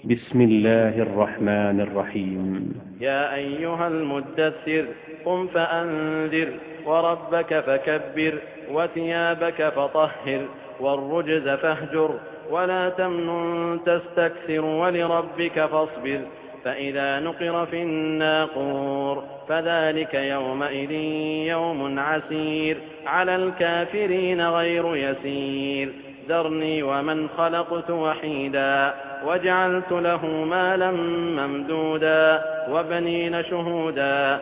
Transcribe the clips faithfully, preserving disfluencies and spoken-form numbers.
بسم الله الرحمن الرحيم. يا أيها المدثر قم فأنذر وربك فكبر وثيابك فطهر والرجز فاهجر ولا تمنن تستكثر ولربك فاصبر فإذا نقر في الناقور فذلك يومئذ يوم عسير على الكافرين غير يسير ذرني ومن خلقت وحيدا وجعلت له مالا ممدودا وبنين شهودا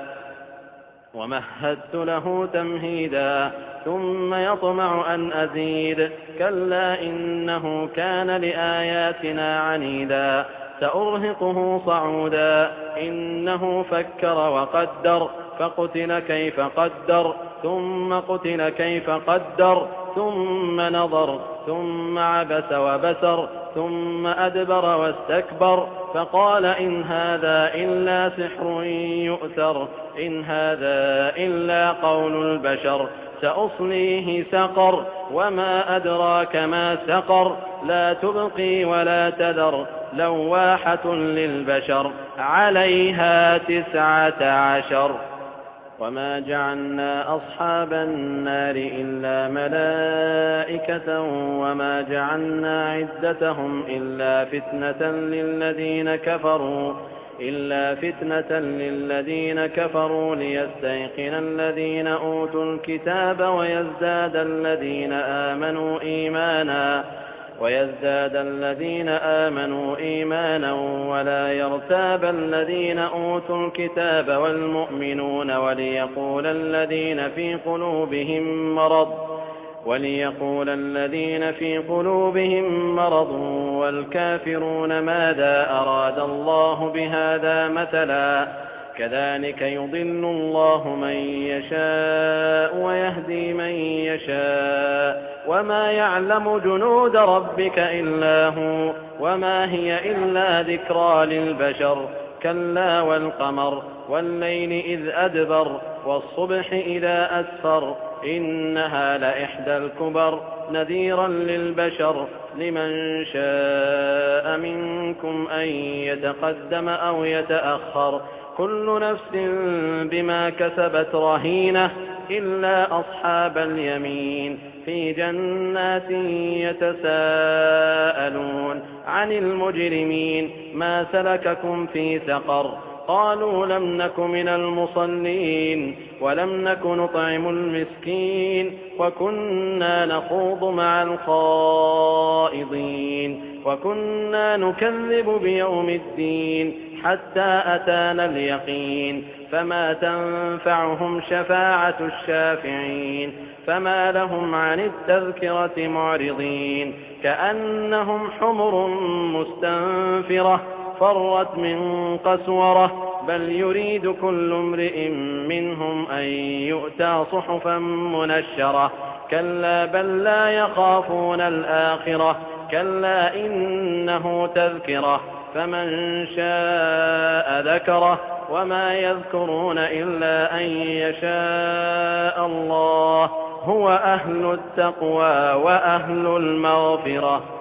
ومهدت له تمهيدا ثم يطمع أن أزيد كلا إنه كان لآياتنا عنيدا سأرهقه صعودا إنه فكر وقدر فقتل كيف قدر ثم قتل كيف قدر ثم نظر ثم عبس وبسر ثم أدبر واستكبر فقال إن هذا إلا سحر يؤثر إن هذا إلا قول البشر سأصليه سقر وما أدراك ما سقر لا تبقي ولا تذر لواحة للبشر عليها تسعة عشر وما جعلنا أصحاب النار إلا ملائكة وما جعلنا عدتهم إلا فتنة للذين كفروا إلا فتنة للذين كفروا ليستيقن الذين أوتوا الكتاب ويزداد الذين آمنوا إيمانا ويزداد الذين آمنوا إيمانا ولا يرتاب الذين أوتوا الكتاب والمؤمنون وليقول الذين في قلوبهم مرض وليقول الذين في قلوبهم مرض والكافرون ماذا أراد الله بهذا مثلا كذلك يضل الله من يشاء ويهدي من يشاء وما يعلم جنود ربك إلا هو وما هي إلا ذكرى للبشر كلا والقمر والليل إذ أدبر والصبح إذا أسفر إنها لإحدى الكبر نذيرا للبشر لمن شاء منكم أن يتقدم أو يتأخر كل نفس بما كسبت رهينة إلا أصحاب اليمين في جنات يتساءلون عن المجرمين ما سلككم في سقر قالوا لم نك من المصلين ولم نك نطعم المسكين وكنا نخوض مع الخائضين وكنا نكذب بيوم الدين حتى أتانا اليقين فما تنفعهم شفاعة الشافعين فما لهم عن التذكرة معرضين كأنهم حمر مستنفرة فرت من قسورة بل يريد كل امرئ منهم أن يؤتى صحفا منشرة كلا بل لا يخافون الآخرة كلا إنه تذكرة فمن شاء ذكره وما يذكرون إلا أن يشاء الله هو أهل التقوى وأهل المغفرة.